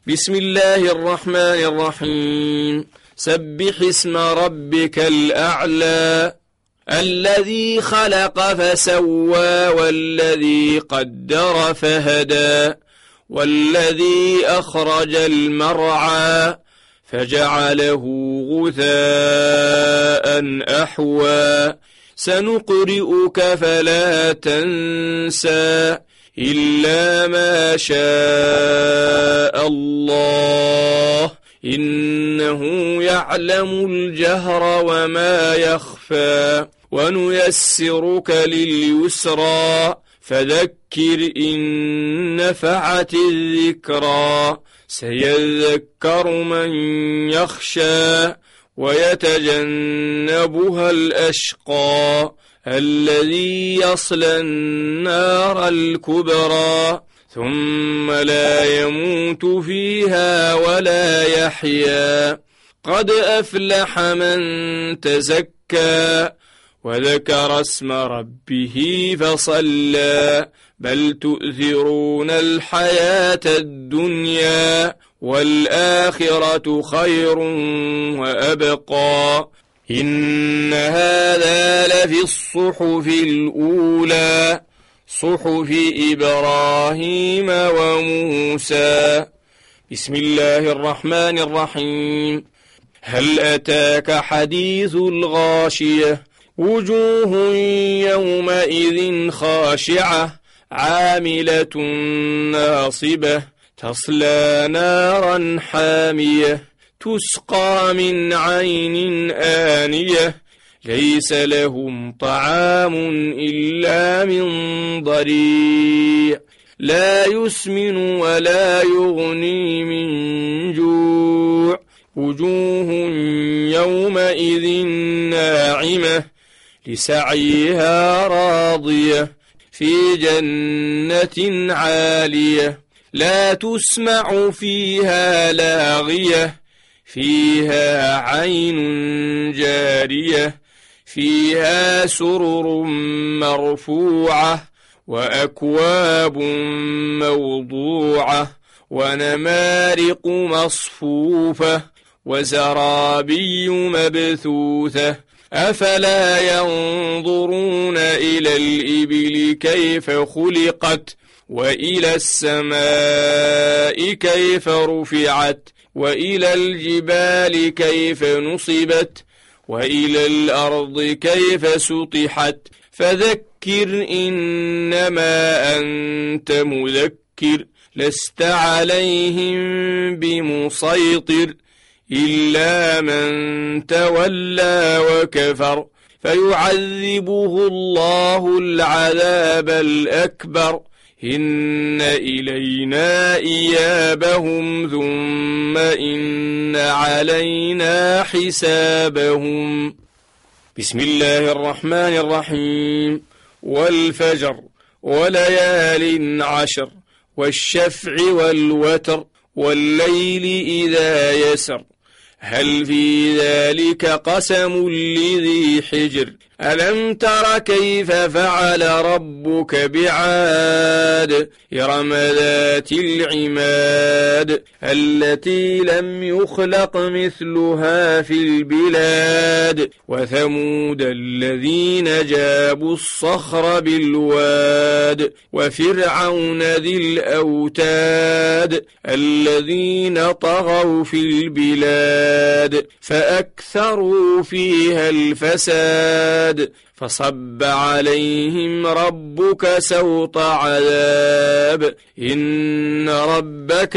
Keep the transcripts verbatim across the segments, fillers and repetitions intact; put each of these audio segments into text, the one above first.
بسم الله الرحمن الرحيم. سبح اسم ربك الأعلى الذي خلق فسوى والذي قدر فهدى والذي أخرج المرعى فجعله غثاء أحوى سنقرئك فلا تنسى إلا ما شاء الله إنه يعلم الجهر وما يخفى ونيسرك لليسرى فذكر إن نفعت الذكرى سيذكر من يخشى ويتجنبها الأشقى الذي يصلى النار الكبرى ثم لا يموت فيها ولا يحيا قد أفلح من تزكى وذكر اسم ربه فصلى بل تؤثرون الحياة الدنيا والآخرة خير وأبقى إن هذا لفي الصحف الأولى صحف إبراهيم وموسى. بسم الله الرحمن الرحيم. هل أتاك حديث الغاشية وجوه يومئذ خاشعة عاملة ناصبة تصلى نارا حامية تسقى من عين آنية ليس لهم طعام إلا من ضريع لا يسمن ولا يغني من جوع وجوه يومئذ ناعمة لسعيها راضية في جنة عالية لا تسمع فيها لاغية فيها عين جارية فيها سرر مرفوعة وأكواب موضوعة ونمارق مصفوفة وزرابي مبثوثة أفلا ينظرون إلى الإبل كيف خلقت وإلى السماء كيف رفعت وإلى الجبال كيف نصبت وإلى الأرض كيف سطحت فذكر إنما أنت مذكر لست عليهم بمسيطر إلا من تولى وكفر فيعذبه الله العذاب الأكبر إن إلينا إيابهم ثم إن علينا حسابهم. بسم الله الرحمن الرحيم. والفجر وليال عشر والشفع والوتر والليل إذا يسر هل في ذلك قسم لذي حجر ألم تر كيف فعل ربك بعاد إرم ذات العماد التي لم يخلق مثلها في البلاد وثمود الذين جابوا الصخر بالواد وفرعون ذي الأوتاد الذين طغوا في البلاد فأكثروا فيها الفساد فصب عليهم ربك سوط عذاب إن ربك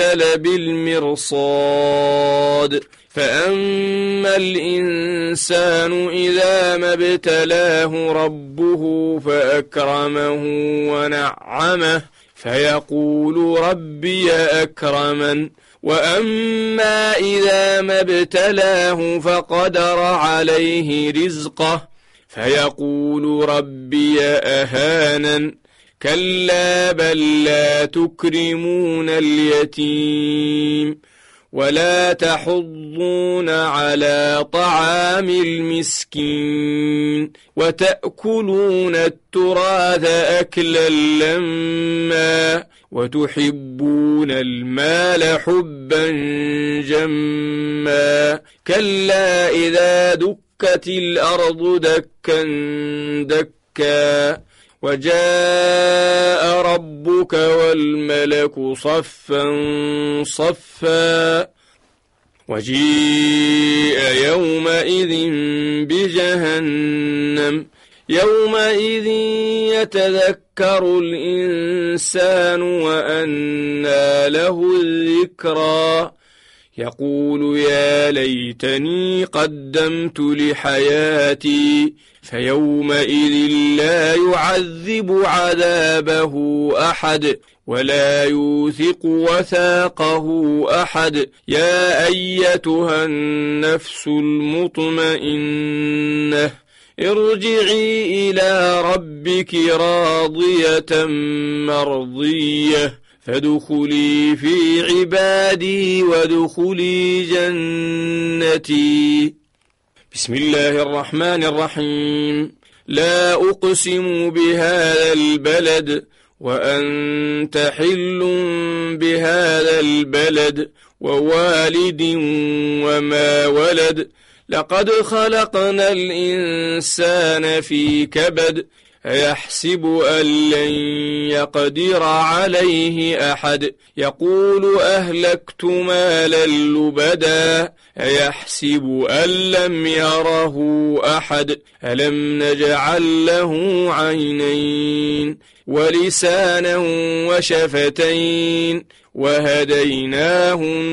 لبالمرصاد فأما الإنسان إذا ما ابتلاه ربه فأكرمه ونعمه فيقول ربي أكرمن وأما إذا ما ابتلاه فقدر عليه رزقه فيقول ربي أهانن كلا بل لا تكرمون اليتيم ولا تحضون على طعام المسكين وتأكلون التراث أكلا لما وتحبون المال حبا جما كلا إذا دكت الأرض دكا دكا وجاء ربك والملك صفا صفا وجيء يومئذ بجهنم يومئذ يتذكر الإنسان وأنى له الذكرى يقول يا ليتني قدمت لحياتي فيومئذ لا يعذب عذابه أحد ولا يوثق وثاقه أحد يا أيتها النفس المطمئنة ارجعي إلى ربك راضية مرضية فادخلي في عبادي وادخلي جنتي. بسم الله الرحمن الرحيم. لا أقسم بهذا البلد وأنت حل بهذا البلد ووالد وما ولد لقد خلقنا الإنسان في كبد أيحسب أن لن يقدر عليه أحد يقول أهلكت مالا لبدا أيحسب أن لم يره أحد ألم نجعل له عينين ولسانا وشفتين وهديناه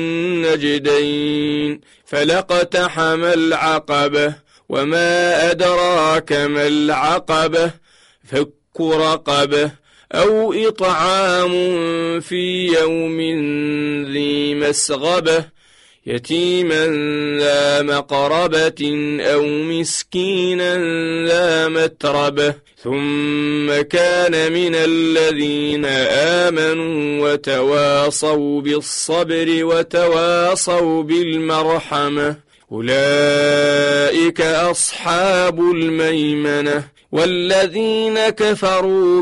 النجدين فلاقتحم العقبة وما أدراك ما العقبة فك رقبة أو إطعام في يوم ذي مسغبة يتيما ذا مقربة أو مسكينا ذا متربة ثم كان من الذين آمنوا وتواصوا بالصبر وتواصوا بالمرحمة أولئك أصحاب الميمنة والذين كفروا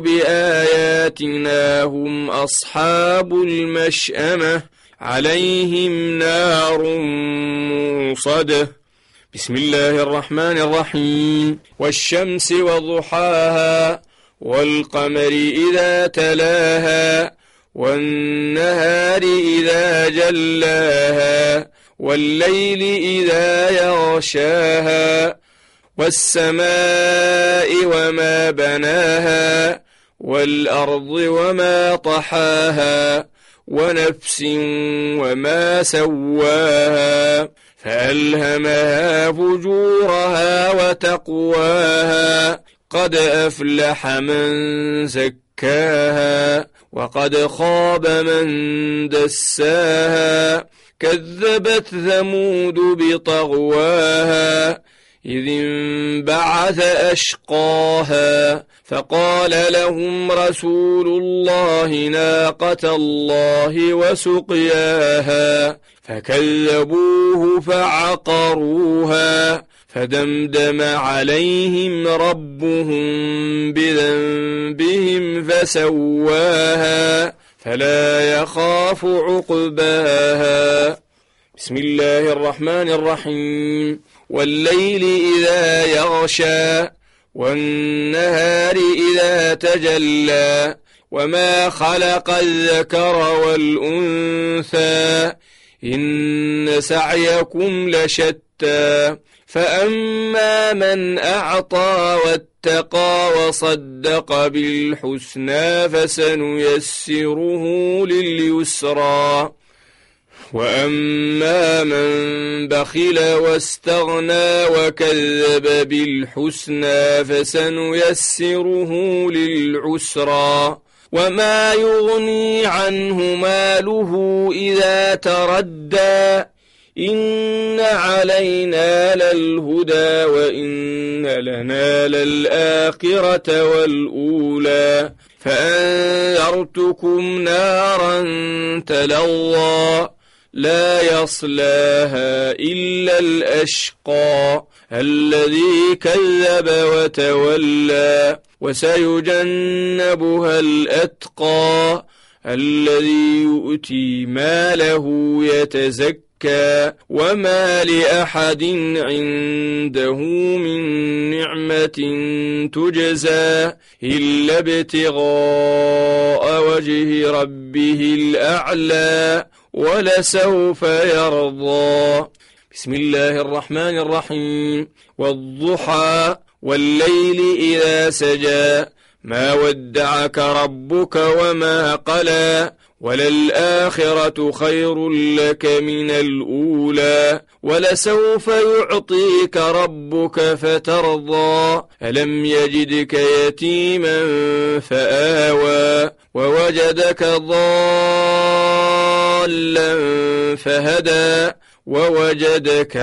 بآياتنا هم أصحاب المشأمة عليهم نار موصدة. بسم الله الرحمن الرحيم. والشمس وضحاها والقمر إذا تلاها والنهار إذا جلاها والليل إذا يغشاها والسماء وما بناها والأرض وما طحاها ونفس وما سواها فألهمها فجورها وتقواها قد أفلح من زكاها وقد خاب من دساها كذبت ثمود بطغواها إذ انبعث أشقاها فقال لهم رسول الله ناقة الله وسقياها فكذبوه فعقروها فدمدم عليهم ربهم بذنبهم فسواها فلا يخاف عقباها. بسم الله الرحمن الرحيم. والليل إذا يغشى والنهار إذا تجلى وما خلق الذكر والأنثى إن سعيكم لشتى فأما من أعطى واتقى وصدق بالحسنى فسنيسره لليسرى وأما من بخل واستغنى وكذب بالحسنى فسنيسره للعسرى وما يغني عنه ماله إذا تردى إن علينا للهدى وإن لنا للآخرة والأولى فأنذرتكم نارا تلظى لا يصلاها إلا الأشقى الذي كذب وتولى وسيجنبها الأتقى الذي يؤتي ماله يتزكى وما لأحد عنده من نعمة تجزى إلا ابتغاء وجه ربه الأعلى ولسوف يرضى. بسم الله الرحمن الرحيم. والضحى والليل إذا سجى ما ودعك ربك وما قلى وللآخرة خير لك من الأولى ولسوف يعطيك ربك فترضى ألم يجدك يتيما فآوى ووجدك ضالا فهدى ووجدك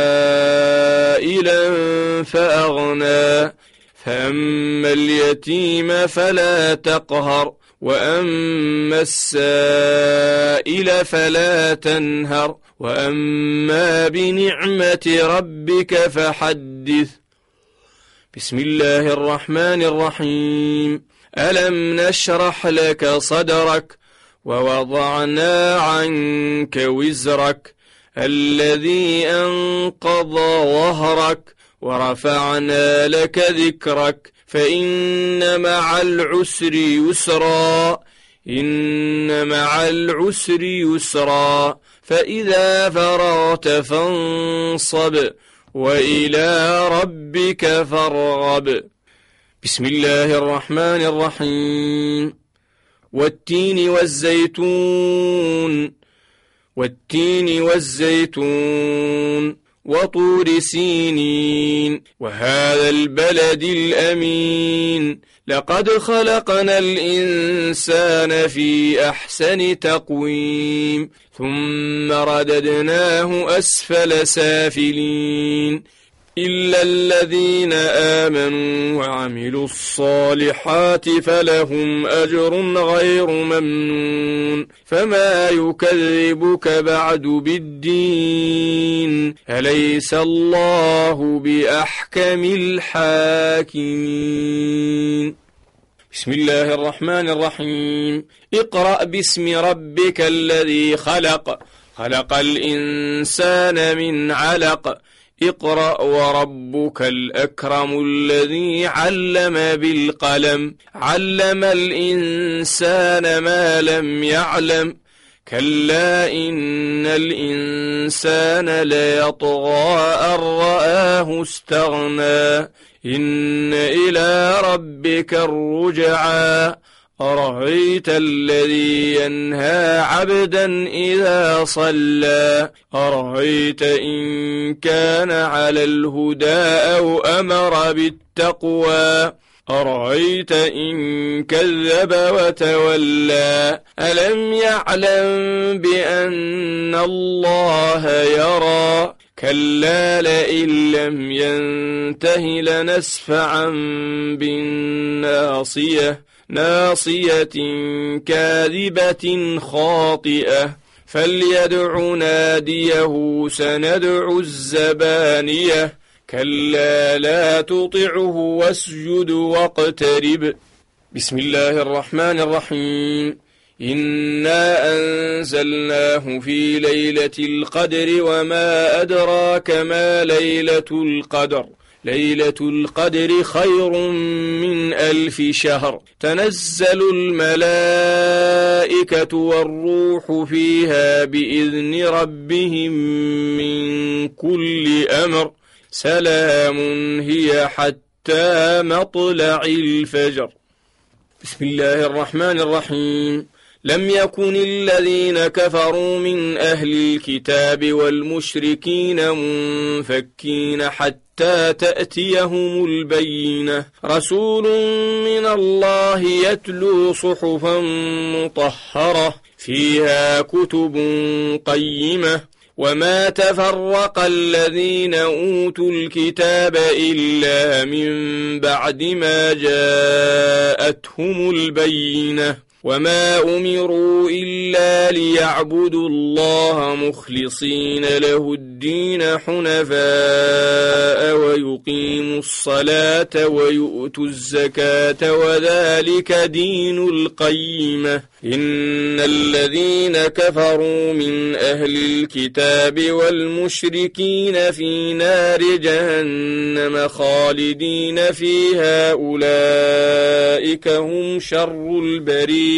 عائلا فأغنى فأما اليتيم فلا تقهر وأما السائل فلا تنهر وأما بنعمة ربك فحدث. بسم الله الرحمن الرحيم. ألم نشرح لك صدرك ووضعنا عنك وزرك الذي أنقض ظهرك ورفعنا لك ذكرك فإن مع العسر يسرا إن مع العسر يسرا فإذا فرغت فانصب وإلى ربك فارغب. بسم الله الرحمن الرحيم. والتين والزيتون والتين والزيتون وطور سينين وهذا البلد الأمين لقد خلقنا الإنسان في أحسن تقويم ثم رددناه أسفل سافلين إلا الذين آمنوا وعملوا الصالحات فلهم أجر غير ممنون فما يكذبك بعد بالدين أليس الله بأحكم الحاكمين. بسم الله الرحمن الرحيم. اقرأ باسم ربك الذي خلق خلق الإنسان من علق اقرأ وربك الأكرم الذي علم بالقلم علم الإنسان ما لم يعلم كلا إن الإنسان ليطغى أن رآه استغنى إن إلى ربك الرجعى أرأيت الذي ينهى عبدا إذا صلى أرأيت إن كان على الهدى أو أمر بالتقوى أرأيت إن كذب وتولى ألم يعلم بأن الله يرى كلا لئن لم ينته لنسفعا بالناصية ناصية كاذبة خاطئة فليدع ناديه سندع الزبانية كلا لا تطعه واسجد واقترب. بسم الله الرحمن الرحيم. إنا أنزلناه في ليلة القدر وما أدراك ما ليلة القدر ليلة القدر خير من ألف شهر تنزل الملائكة والروح فيها بإذن ربهم من كل أمر سلام هي حتى مطلع الفجر. بسم الله الرحمن الرحيم. لم يكن الذين كفروا من أهل الكتاب والمشركين منفكين حتى تأتيهم البينة رسول من الله يتلو صحفا مطهرة فيها كتب قيمة وما تفرق الذين أوتوا الكتاب إلا من بعد ما جاءتهم البينة وما أمروا إلا ليعبدوا الله مخلصين له الدين حنفاء ويقيموا الصلاة ويؤتوا الزكاة وذلك دين القيمة إن الذين كفروا من أهل الكتاب والمشركين في نار جهنم خالدين فيها أولئك هم شر البرية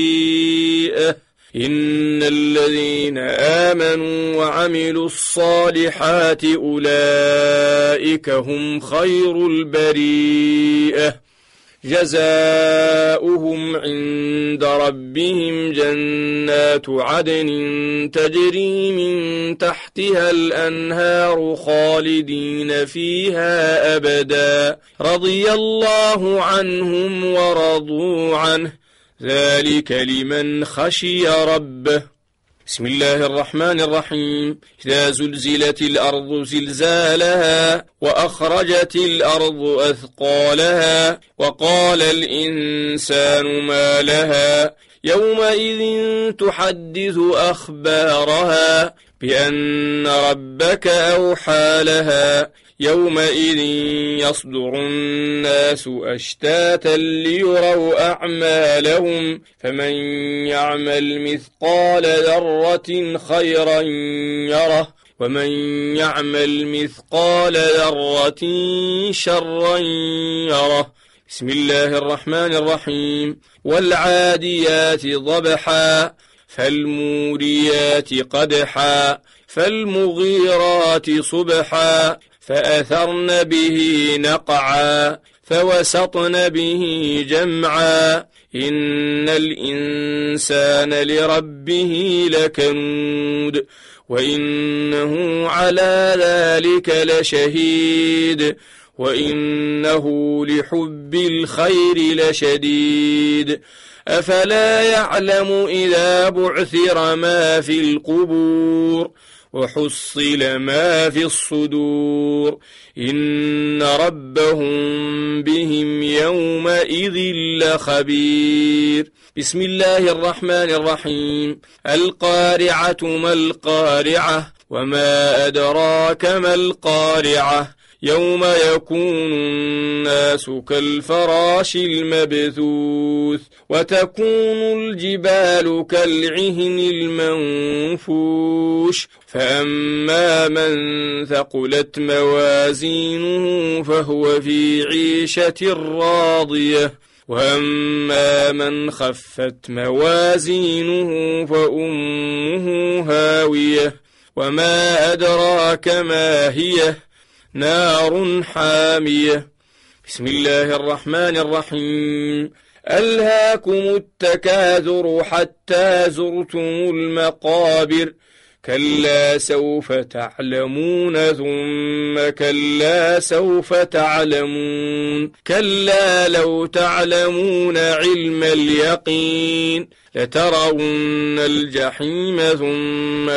إن الذين آمنوا وعملوا الصالحات أولئك هم خير البرية جزاؤهم عند ربهم جنات عدن تجري من تحتها الأنهار خالدين فيها أبدا رضي الله عنهم ورضوا عنه ذلك لمن خشي ربه بسم الله الرحمن الرحيم إذا زلزلت الأرض زلزالها وأخرجت الأرض أثقالها وقال الإنسان ما لها يومئذ تحدث أخبارها بأن ربك أوحى لها يومئذ يصدر الناس أشتاتا ليروا أعمالهم فمن يعمل مثقال ذرة خيرا يره ومن يعمل مثقال ذرة شرا يره بسم الله الرحمن الرحيم والعاديات ضبحا فالموريات قدحا فالمغيرات صبحا فأثرن به نقعا فوسطن به جمعا إن الإنسان لربه لكنود وإنه على ذلك لشهيد وإنه لحب الخير لشديد أفلا يعلم إذا بعثر ما في القبور وحصل ما في الصدور إن ربهم بهم يومئذ لخبير بسم الله الرحمن الرحيم القارعة ما القارعة وما أدراك ما القارعة يوم يكون الناس كالفراش المبثوث وتكون الجبال كالعهن المنفوش فأما من ثقلت موازينه فهو في عيشة راضية وأما من خفت موازينه فأمه هاوية وما أدراك ما هي نار حامية بسم الله الرحمن الرحيم ألهاكم التكاثر حتى زرتم المقابر كلا سوف تعلمون ثم كلا سوف تعلمون كلا لو تعلمون علم اليقين لترون الجحيم ثم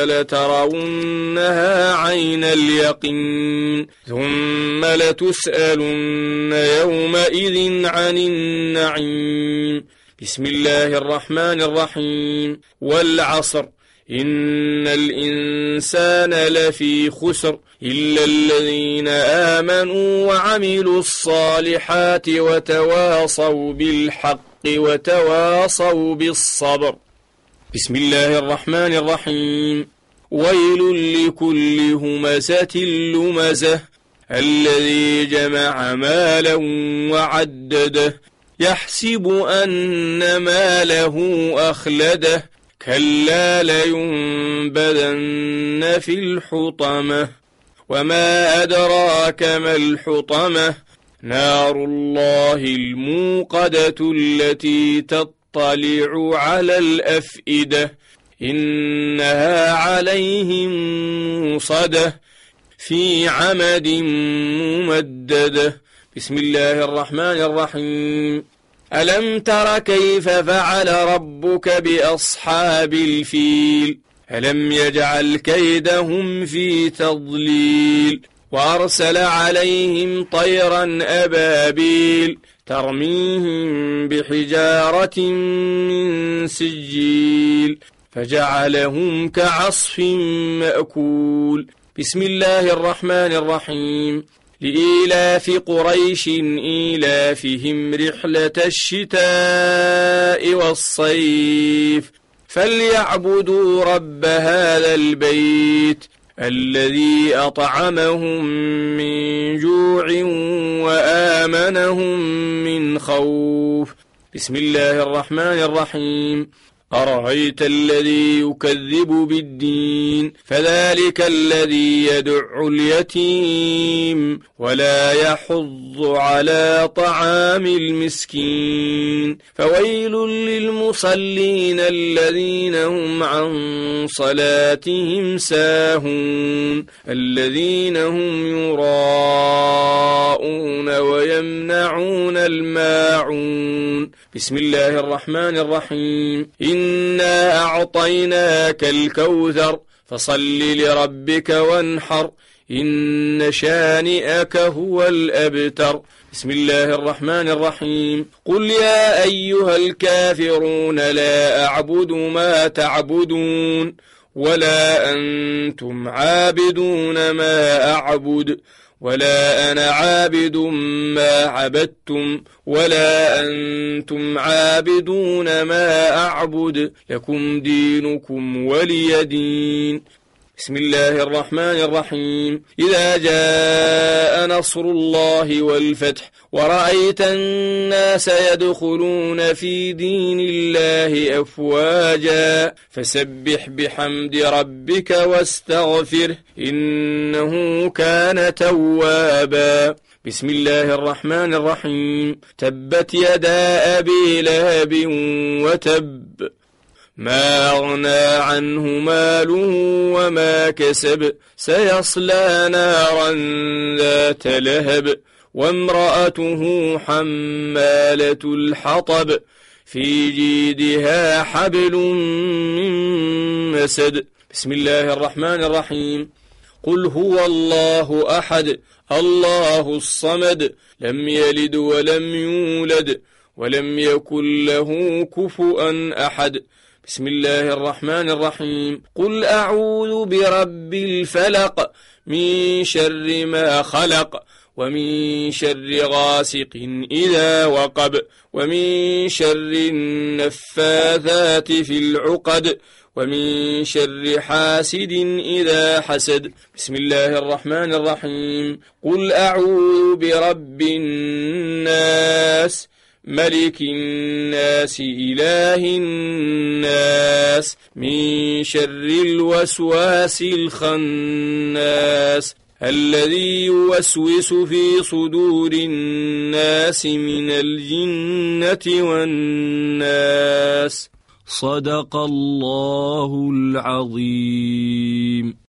لترونها عين اليقين ثم لتسألن يومئذ عن النعيم بسم الله الرحمن الرحيم والعصر إن الإنسان لفي خسر إلا الذين آمنوا وعملوا الصالحات وتواصوا بالحق وتواصوا بالصبر بسم الله الرحمن الرحيم ويل لكل همزة لمزة الذي جمع مالا وعدده يحسب أن ماله أخلده كلا لينبذن في الحطمة وما أدراك ما الحطمة نار الله الموقدة التي تطلع على الأفئدة إنها عليهم موصدة في عمد ممددة بسم الله الرحمن الرحيم ألم تر كيف فعل ربك بأصحاب الفيل ألم يجعل كيدهم في تضليل وأرسل عليهم طيرا أبابيل ترميهم بحجارة من سجيل فجعلهم كعصف مأكول. بسم الله الرحمن الرحيم. لإيلاف قريش إيلافهم رحلة الشتاء والصيف فليعبدوا رب هذا البيت الذي أطعمهم من جوع وآمنهم من خوف. بسم الله الرحمن الرحيم. أرأيت الذي يكذب بالدين فذلك الذي يدع اليتيم ولا يحض على طعام المسكين فويل للمصلين الذين هم عن صلاتهم ساهون الذين هم يراءون ويمنعون الماعون. بسم الله الرحمن الرحيم. إنا أعطيناك الكوثر فصل لربك وانحر إن شانئك هو الأبتر. بسم الله الرحمن الرحيم. قل يا أيها الكافرون لا أعبد ما تعبدون ولا أنتم عابدون ما أعبد ولا أنا عابد ما عبدتم ولا أنتم عابدون ما أعبد لكم دينكم ولي دين. بسم الله الرحمن الرحيم. إذا جاء نصر الله والفتح ورأيت الناس يدخلون في دين الله أفواجا فسبح بحمد ربك واستغفره إنه كان توابا. بسم الله الرحمن الرحيم. تبت يدا أبي لهب وتب ما أغنى عنه ماله وما كسب سيصلى نارا ذات لهب وامرأته حمالة الحطب في جيدها حبل من مسد. بسم الله الرحمن الرحيم. قل هو الله أحد الله الصمد لم يلد ولم يولد ولم يكن له كفؤا أحد. بسم الله الرحمن الرحيم. قل أعوذ برب الفلق من شر ما خلق ومن شر غاسق إذا وقب ومن شر النفاثات في العقد ومن شر حاسد إذا حسد. بسم الله الرحمن الرحيم. قل أعوذ برب الناس ملك الناس إله الناس من شر الوسواس الخناس الذي يوسوس في صدور الناس من الجنة والناس. صدق الله العظيم.